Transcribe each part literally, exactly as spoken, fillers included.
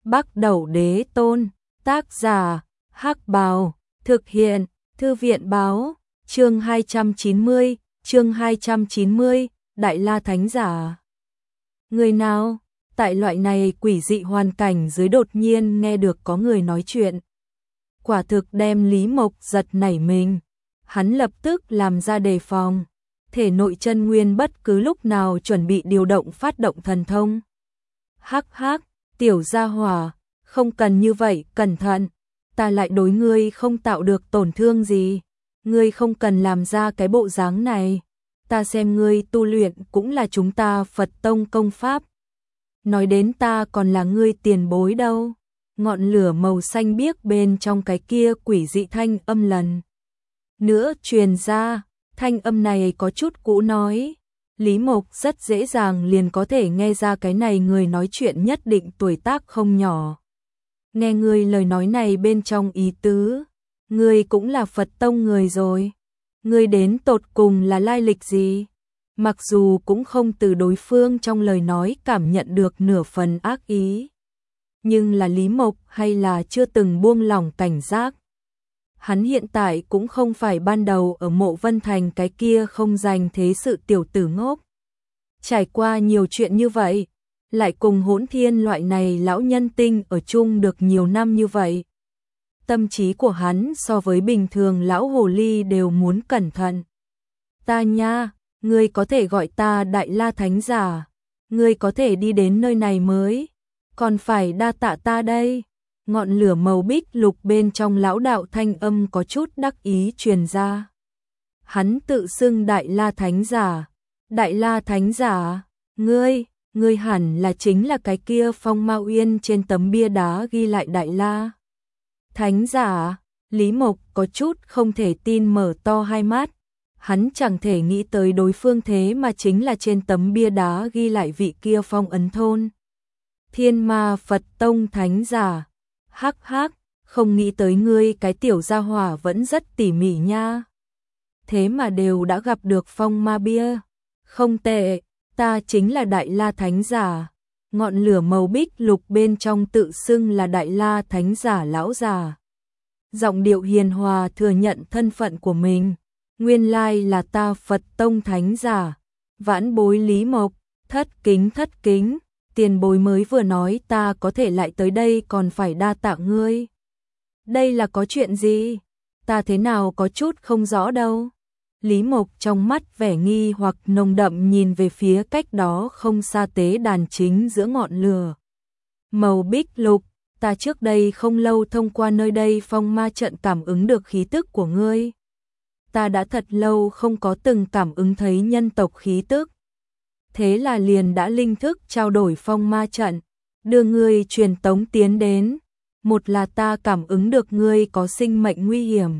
Bắc Đẩu Đế Tôn, tác giả, Hắc Bào, thực hiện, Thư viện báo, chương hai trăm chín mươi, chương hai trăm chín mươi, Đại La Thánh Giả. Người nào, tại loại này quỷ dị hoàn cảnh dưới đột nhiên nghe được có người nói chuyện. Quả thực đem Lý Mộc giật nảy mình, hắn lập tức làm ra đề phòng, thể nội chân nguyên bất cứ lúc nào chuẩn bị điều động phát động thần thông. Hắc hắc, tiểu gia hỏa, không cần như vậy, cẩn thận, ta lại đối ngươi không tạo được tổn thương gì, ngươi không cần làm ra cái bộ dáng này, ta xem ngươi tu luyện cũng là chúng ta Phật tông công pháp. Nói đến ta còn là ngươi tiền bối đâu. Ngọn lửa màu xanh biếc bên trong cái kia quỷ dị thanh âm lần nữa truyền ra, thanh âm này có chút cũ nói. Lý Mộc rất dễ dàng liền có thể nghe ra cái này người nói chuyện nhất định tuổi tác không nhỏ. Nghe ngươi lời nói này bên trong ý tứ, ngươi cũng là Phật tông người rồi. Ngươi đến tột cùng là lai lịch gì? Mặc dù cũng không từ đối phương trong lời nói cảm nhận được nửa phần ác ý, nhưng là Lý Mộc hay là chưa từng buông lỏng cảnh giác. Hắn hiện tại cũng không phải ban đầu ở Mộ Vân Thành cái kia không dành thế sự tiểu tử ngốc. Trải qua nhiều chuyện như vậy, lại cùng Hỗn Thiên loại này lão nhân tinh ở chung được nhiều năm như vậy. Tâm trí của hắn so với bình thường lão hồ ly đều muốn cẩn thận. Ta nha, ngươi có thể gọi ta Đại La Thánh Giả, ngươi có thể đi đến nơi này mới, còn phải đa tạ ta đây. Ngọn lửa màu bích lục bên trong lão đạo thanh âm có chút đắc ý truyền ra. Hắn tự xưng Đại La Thánh Giả. Đại La Thánh Giả, ngươi, ngươi hẳn là chính là cái kia Phong Ma Uyên trên tấm bia đá ghi lại Đại La Thánh Giả. Lý Mộc có chút không thể tin mở to hai mắt. Hắn chẳng thể nghĩ tới đối phương thế mà chính là trên tấm bia đá ghi lại vị kia Phong Ấn Thôn Thiên Ma Phật Tông Thánh Giả. Hắc hắc, không nghĩ tới ngươi cái tiểu gia hỏa vẫn rất tỉ mỉ nha. Thế mà đều đã gặp được Phong Ma bia. Không tệ, ta chính là Đại La Thánh Giả. Ngọn lửa màu bích lục bên trong tự xưng là Đại La Thánh Giả lão già. Giọng điệu hiền hòa thừa nhận thân phận của mình. Nguyên lai là ta Phật Tông Thánh Giả. Vãn bối Lý Mộc, thất kính thất kính. Tiền bối mới vừa nói ta có thể lại tới đây còn phải đa tạ ngươi. Đây là có chuyện gì? Ta thế nào có chút không rõ đâu. Lý Mộc trong mắt vẻ nghi hoặc nồng đậm nhìn về phía cách đó không xa tế đàn chính giữa ngọn lửa màu bích lục. Ta trước đây không lâu thông qua nơi đây phong ma trận cảm ứng được khí tức của ngươi. Ta đã thật lâu không có từng cảm ứng thấy nhân tộc khí tức. Thế là liền đã linh thức trao đổi phong ma trận, đưa ngươi truyền tống tiến đến. Một là ta cảm ứng được ngươi có sinh mệnh nguy hiểm.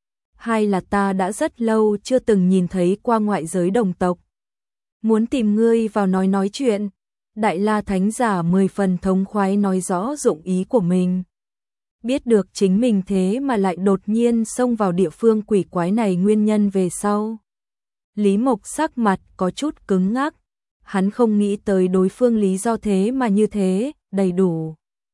Hai là ta đã rất lâu chưa từng nhìn thấy qua ngoại giới đồng tộc. Muốn tìm ngươi vào nói nói chuyện. Đại La Thánh Giả mười phần thống khoái nói rõ dụng ý của mình. Biết được chính mình thế mà lại đột nhiên xông vào địa phương quỷ quái này nguyên nhân về sau. Lý Mộc sắc mặt có chút cứng ngắc. Hắn không nghĩ tới đối phương lý do thế mà như thế, đầy đủ.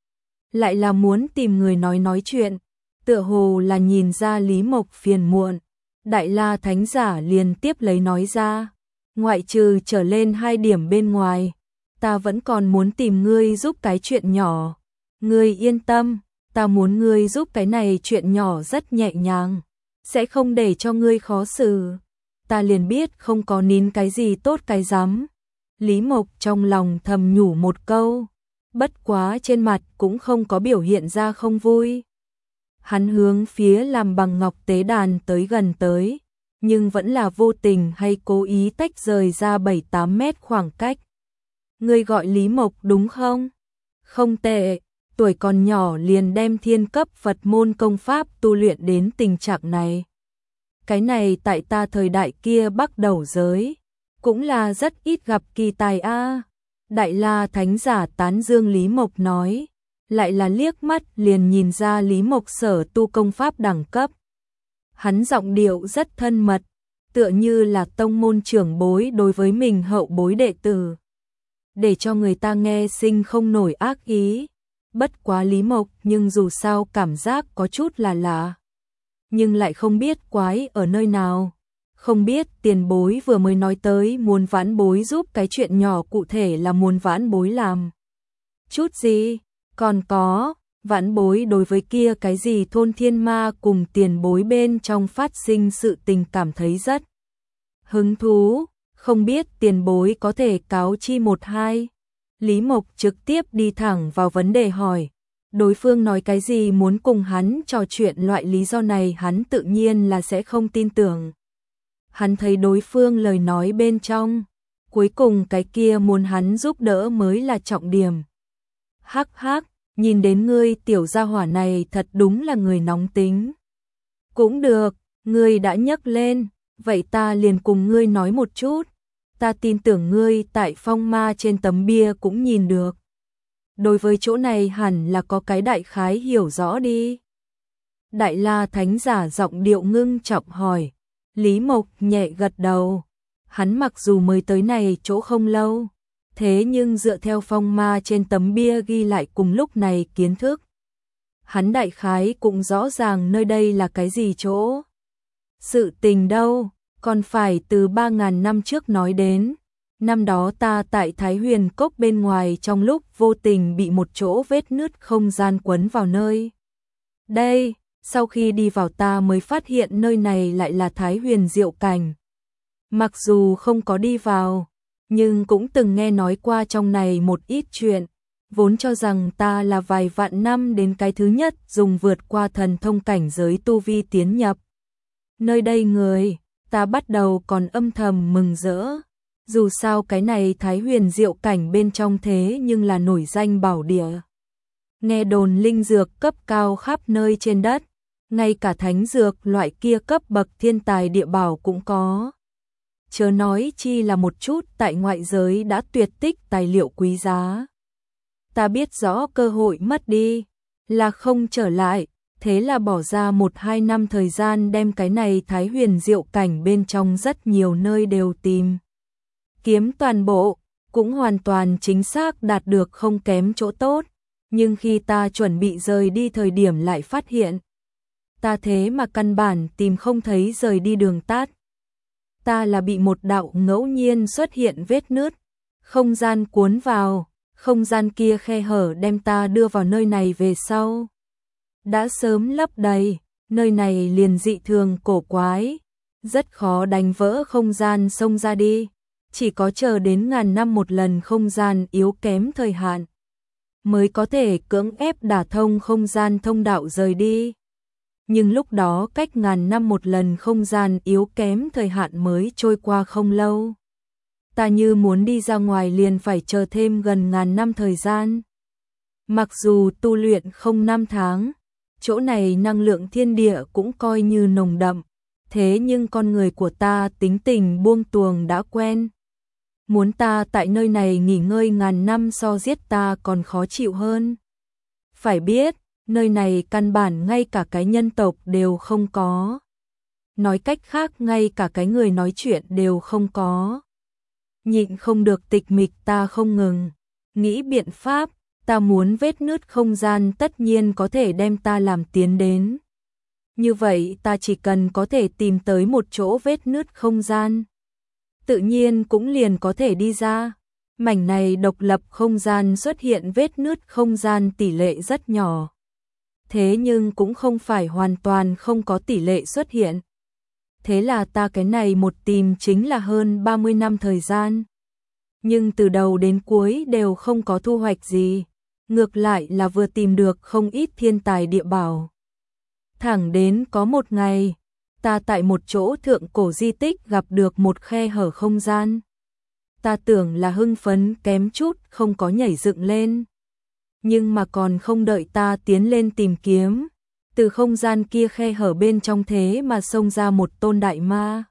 Lại là muốn tìm người nói nói chuyện, tựa hồ là nhìn ra Lý Mộc phiền muộn. Đại La Thánh Giả liền tiếp lấy nói ra, ngoại trừ trở lên hai điểm bên ngoài, ta vẫn còn muốn tìm ngươi giúp cái chuyện nhỏ. Ngươi yên tâm, ta muốn ngươi giúp cái này chuyện nhỏ rất nhẹ nhàng, sẽ không để cho ngươi khó xử. Ta liền biết không có nín cái gì tốt cái rắm. Lý Mộc trong lòng thầm nhủ một câu, bất quá trên mặt cũng không có biểu hiện ra không vui. Hắn hướng phía làm bằng ngọc tế đàn tới gần tới, nhưng vẫn là vô tình hay cố ý tách rời ra bảy tám mét khoảng cách. Ngươi gọi Lý Mộc đúng không? Không tệ, tuổi còn nhỏ liền đem thiên cấp Phật môn công pháp tu luyện đến tình trạng này. Cái này tại ta thời đại kia Bắc Đẩu giới cũng là rất ít gặp kỳ tài a. Đại La Thánh Giả tán dương Lý Mộc nói, lại là liếc mắt liền nhìn ra Lý Mộc sở tu công pháp đẳng cấp. Hắn giọng điệu rất thân mật, tựa như là tông môn trưởng bối đối với mình hậu bối đệ tử, để cho người ta nghe sinh không nổi ác ý. Bất quá Lý Mộc nhưng dù sao cảm giác có chút là lạ. Nhưng lại không biết quái ở nơi nào. Không biết tiền bối vừa mới nói tới muốn vãn bối giúp cái chuyện nhỏ cụ thể là muốn vãn bối làm. Chút gì, còn có, vãn bối đối với kia cái gì thôn thiên ma cùng tiền bối bên trong phát sinh sự tình cảm thấy rất hứng thú, không biết tiền bối có thể cáo chi một hai. Lý Mộc trực tiếp đi thẳng vào vấn đề hỏi. Đối phương nói cái gì muốn cùng hắn trò chuyện loại lý do này hắn tự nhiên là sẽ không tin tưởng. Hắn thấy đối phương lời nói bên trong, cuối cùng cái kia muốn hắn giúp đỡ mới là trọng điểm. Hắc hắc, nhìn đến ngươi tiểu gia hỏa này thật đúng là người nóng tính. Cũng được, ngươi đã nhấc lên, vậy ta liền cùng ngươi nói một chút. Ta tin tưởng ngươi tại phong ma trên tấm bia cũng nhìn được. Đối với chỗ này hẳn là có cái đại khái hiểu rõ đi. Đại La Thánh giả giọng điệu ngưng trọng hỏi. Lý Mộc nhẹ gật đầu. Hắn mặc dù mới tới này chỗ không lâu, thế nhưng dựa theo phong ma trên tấm bia ghi lại cùng lúc này kiến thức. Hắn đại khái cũng rõ ràng nơi đây là cái gì chỗ. Sự tình đâu, còn phải từ ba ngàn năm trước nói đến. Năm đó ta tại Thái Huyền Cốc bên ngoài trong lúc vô tình bị một chỗ vết nứt không gian quấn vào nơi. Đây, sau khi đi vào ta mới phát hiện nơi này lại là Thái Huyền Diệu Cảnh. Mặc dù không có đi vào, nhưng cũng từng nghe nói qua trong này một ít chuyện, vốn cho rằng ta là vài vạn năm đến cái thứ nhất dùng vượt qua thần thông cảnh giới tu vi tiến nhập. Nơi đây người, ta bắt đầu còn âm thầm mừng rỡ. Dù sao cái này Thái Huyền Diệu Cảnh bên trong thế nhưng là nổi danh bảo địa. Nghe đồn linh dược cấp cao khắp nơi trên đất, ngay cả thánh dược loại kia cấp bậc thiên tài địa bảo cũng có. Chớ nói chi là một chút tại ngoại giới đã tuyệt tích tài liệu quý giá. Ta biết rõ cơ hội mất đi, là không trở lại, thế là bỏ ra một hai năm thời gian đem cái này Thái Huyền Diệu Cảnh bên trong rất nhiều nơi đều tìm. Kiếm toàn bộ, cũng hoàn toàn chính xác đạt được không kém chỗ tốt, nhưng khi ta chuẩn bị rời đi thời điểm lại phát hiện. Ta thế mà căn bản tìm không thấy rời đi đường tắt. Ta là bị một đạo ngẫu nhiên xuất hiện vết nứt, không gian cuốn vào, không gian kia khe hở đem ta đưa vào nơi này về sau. Đã sớm lấp đầy, nơi này liền dị thường cổ quái, rất khó đánh vỡ không gian xông ra đi, chỉ có chờ đến ngàn năm một lần không gian yếu kém thời hạn, mới có thể cưỡng ép đả thông không gian thông đạo rời đi. Nhưng lúc đó cách ngàn năm một lần không gian yếu kém thời hạn mới trôi qua không lâu. Ta như muốn đi ra ngoài liền phải chờ thêm gần ngàn năm thời gian. Mặc dù tu luyện không năm tháng, chỗ này năng lượng thiên địa cũng coi như nồng đậm, thế nhưng con người của ta tính tình buông tuồng đã quen. Muốn ta tại nơi này nghỉ ngơi ngàn năm so giết ta còn khó chịu hơn. Phải biết, nơi này căn bản ngay cả cái nhân tộc đều không có. Nói cách khác ngay cả cái người nói chuyện đều không có. Nhịn không được tịch mịch ta không ngừng, nghĩ biện pháp, ta muốn vết nứt không gian tất nhiên có thể đem ta làm tiến đến. Như vậy ta chỉ cần có thể tìm tới một chỗ vết nứt không gian, tự nhiên cũng liền có thể đi ra. Mảnh này độc lập không gian xuất hiện vết nứt không gian tỷ lệ rất nhỏ. Thế nhưng cũng không phải hoàn toàn không có tỷ lệ xuất hiện. Thế là ta cái này một tìm chính là hơn ba mươi năm thời gian. Nhưng từ đầu đến cuối đều không có thu hoạch gì. Ngược lại là vừa tìm được không ít thiên tài địa bảo. Thẳng đến có một ngày, ta tại một chỗ thượng cổ di tích gặp được một khe hở không gian. Ta tưởng là hưng phấn kém chút không có nhảy dựng lên. Nhưng mà còn không đợi ta tiến lên tìm kiếm, từ không gian kia khe hở bên trong thế mà xông ra một tôn đại ma.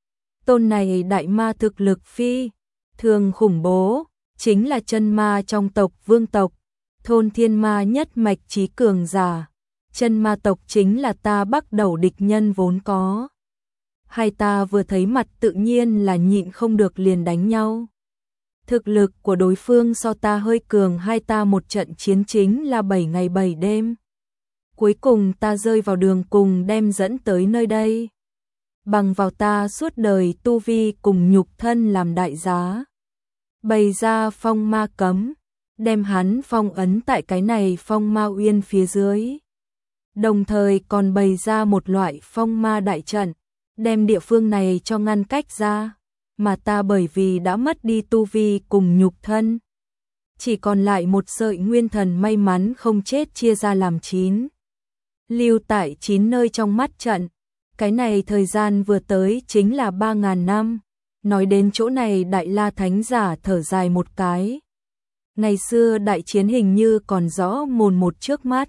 Tôn này đại ma thực lực phi thường khủng bố, chính là chân ma trong tộc vương tộc, thôn thiên ma nhất mạch chí cường giả. Chân ma tộc chính là ta bắt đầu địch nhân vốn có. Hai ta vừa thấy mặt tự nhiên là nhịn không được liền đánh nhau. Thực lực của đối phương so ta hơi cường, hai ta một trận chiến chính là bảy ngày bảy đêm. Cuối cùng ta rơi vào đường cùng đem dẫn tới nơi đây. Bằng vào ta suốt đời tu vi cùng nhục thân làm đại giá. Bày ra phong ma cấm, đem hắn phong ấn tại cái này phong ma uyên phía dưới. Đồng thời còn bày ra một loại phong ma đại trận, đem địa phương này cho ngăn cách ra. Mà ta bởi vì đã mất đi tu vi cùng nhục thân, chỉ còn lại một sợi nguyên thần may mắn không chết chia ra làm chín. Lưu tại chín nơi trong mắt trận, cái này thời gian vừa tới chính là ba ngàn năm. Nói đến chỗ này Đại La Thánh Giả thở dài một cái. Ngày xưa đại chiến hình như còn rõ mồn một trước mắt.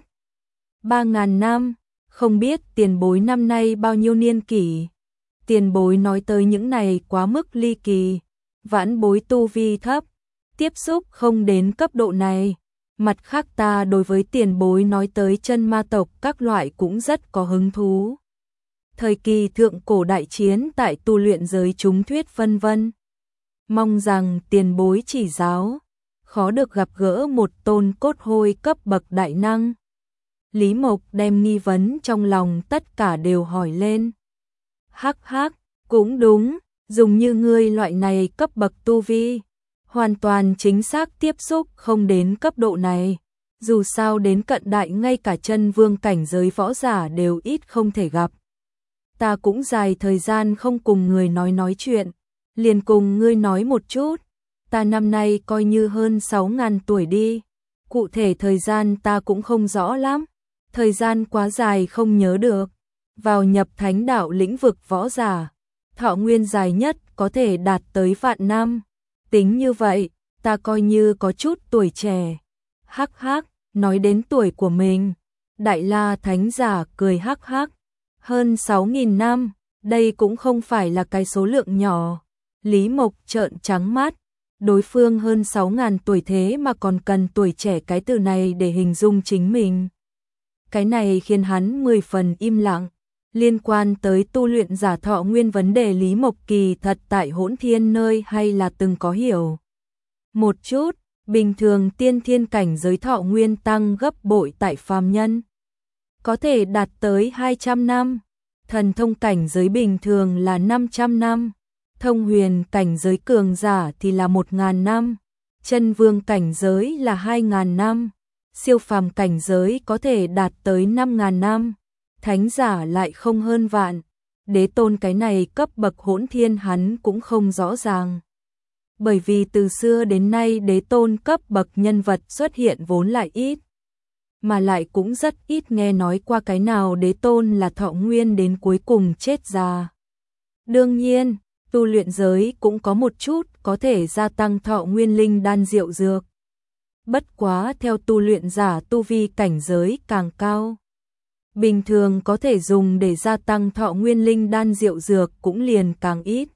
Ba ngàn năm, không biết tiền bối năm nay bao nhiêu niên kỷ. Tiền bối nói tới những này quá mức ly kỳ, vãn bối tu vi thấp, tiếp xúc không đến cấp độ này. Mặt khác ta đối với tiền bối nói tới chân ma tộc các loại cũng rất có hứng thú. Thời kỳ thượng cổ đại chiến tại tu luyện giới chúng thuyết vân vân. Mong rằng tiền bối chỉ giáo, khó được gặp gỡ một tôn cốt hôi cấp bậc đại năng. Lý Mộc đem nghi vấn trong lòng tất cả đều hỏi lên. Hắc hắc, cũng đúng, dùng như ngươi loại này cấp bậc tu vi, hoàn toàn chính xác tiếp xúc không đến cấp độ này. Dù sao đến cận đại ngay cả chân vương cảnh giới võ giả đều ít không thể gặp. Ta cũng dài thời gian không cùng người nói nói chuyện, liền cùng ngươi nói một chút. Ta năm nay coi như hơn sáu ngàn tuổi đi, cụ thể thời gian ta cũng không rõ lắm, thời gian quá dài không nhớ được. Vào nhập thánh đạo lĩnh vực võ giả, thọ nguyên dài nhất có thể đạt tới vạn năm. Tính như vậy, ta coi như có chút tuổi trẻ. Hắc hắc, nói đến tuổi của mình, Đại La Thánh Giả cười hắc hắc. Hơn sáu nghìn năm, đây cũng không phải là cái số lượng nhỏ. Lý Mộc trợn trắng mắt, đối phương hơn sáu ngàn tuổi thế mà còn cần tuổi trẻ cái từ này để hình dung chính mình. Cái này khiến hắn mười phần im lặng. Liên quan tới tu luyện giả thọ nguyên vấn đề Lý Mộc kỳ thật tại Hỗn Thiên nơi hay là từng có hiểu. Một chút, bình thường tiên thiên cảnh giới thọ nguyên tăng gấp bội tại phàm nhân. Có thể đạt tới hai trăm năm, thần thông cảnh giới bình thường là năm trăm năm, thông huyền cảnh giới cường giả thì là một nghìn năm, chân vương cảnh giới là hai nghìn năm, siêu phàm cảnh giới có thể đạt tới năm nghìn năm. Thánh giả lại không hơn vạn, đế tôn cái này cấp bậc hỗn thiên hắn cũng không rõ ràng. Bởi vì từ xưa đến nay đế tôn cấp bậc nhân vật xuất hiện vốn lại ít, mà lại cũng rất ít nghe nói qua cái nào đế tôn là thọ nguyên đến cuối cùng chết già. Đương nhiên, tu luyện giới cũng có một chút có thể gia tăng thọ nguyên linh đan diệu dược. Bất quá theo tu luyện giả tu vi cảnh giới càng cao, bình thường có thể dùng để gia tăng thọ nguyên linh đan diệu dược cũng liền càng ít.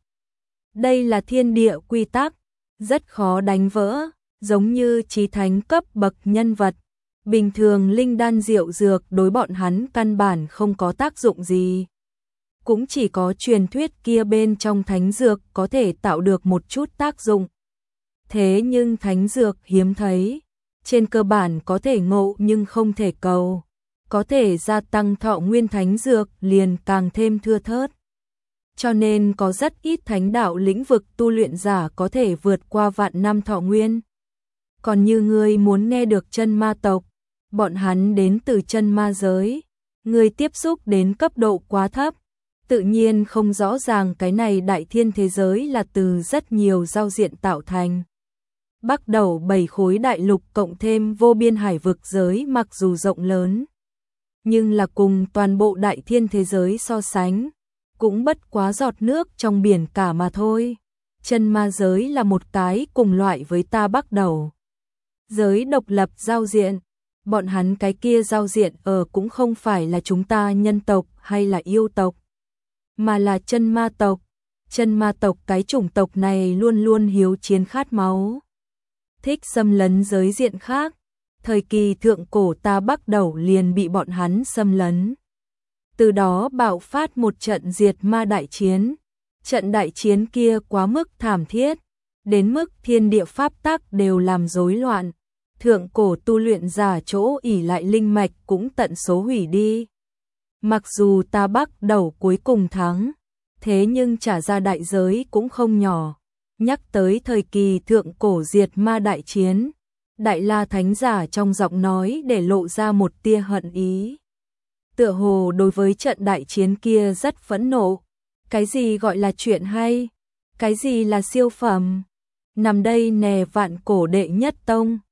Đây là thiên địa quy tắc, rất khó đánh vỡ, giống như chí thánh cấp bậc nhân vật. Bình thường linh đan diệu dược đối bọn hắn căn bản không có tác dụng gì. Cũng chỉ có truyền thuyết kia bên trong thánh dược có thể tạo được một chút tác dụng. Thế nhưng thánh dược hiếm thấy, trên cơ bản có thể ngộ nhưng không thể cầu. Có thể gia tăng thọ nguyên thánh dược liền càng thêm thưa thớt. Cho nên có rất ít thánh đạo lĩnh vực tu luyện giả có thể vượt qua vạn năm thọ nguyên. Còn như ngươi muốn nghe được chân ma tộc, bọn hắn đến từ chân ma giới, ngươi tiếp xúc đến cấp độ quá thấp, tự nhiên không rõ ràng cái này đại thiên thế giới là từ rất nhiều giao diện tạo thành. Bắt đầu bảy khối đại lục cộng thêm vô biên hải vực giới mặc dù rộng lớn, nhưng là cùng toàn bộ đại thiên thế giới so sánh, cũng bất quá giọt nước trong biển cả mà thôi. Chân ma giới là một cái cùng loại với ta bắt đầu. Giới độc lập giao diện, bọn hắn cái kia giao diện ở cũng không phải là chúng ta nhân tộc hay là yêu tộc, mà là chân ma tộc. Chân ma tộc cái chủng tộc này luôn luôn hiếu chiến khát máu, thích xâm lấn giới diện khác. Thời kỳ thượng cổ ta bắt đầu liền bị bọn hắn xâm lấn. Từ đó bạo phát một trận diệt ma đại chiến. Trận đại chiến kia quá mức thảm thiết, đến mức thiên địa pháp tắc đều làm rối loạn, thượng cổ tu luyện giả chỗ ỷ lại linh mạch cũng tận số hủy đi. Mặc dù ta bắt đầu cuối cùng thắng, thế nhưng trả ra đại giới cũng không nhỏ. Nhắc tới thời kỳ thượng cổ diệt ma đại chiến, Đại La Thánh Giả trong giọng nói để lộ ra một tia hận ý. Tựa hồ đối với trận đại chiến kia rất phẫn nộ. Cái gì gọi là chuyện hay? Cái gì là siêu phẩm? Nằm đây nè vạn cổ đệ nhất tông.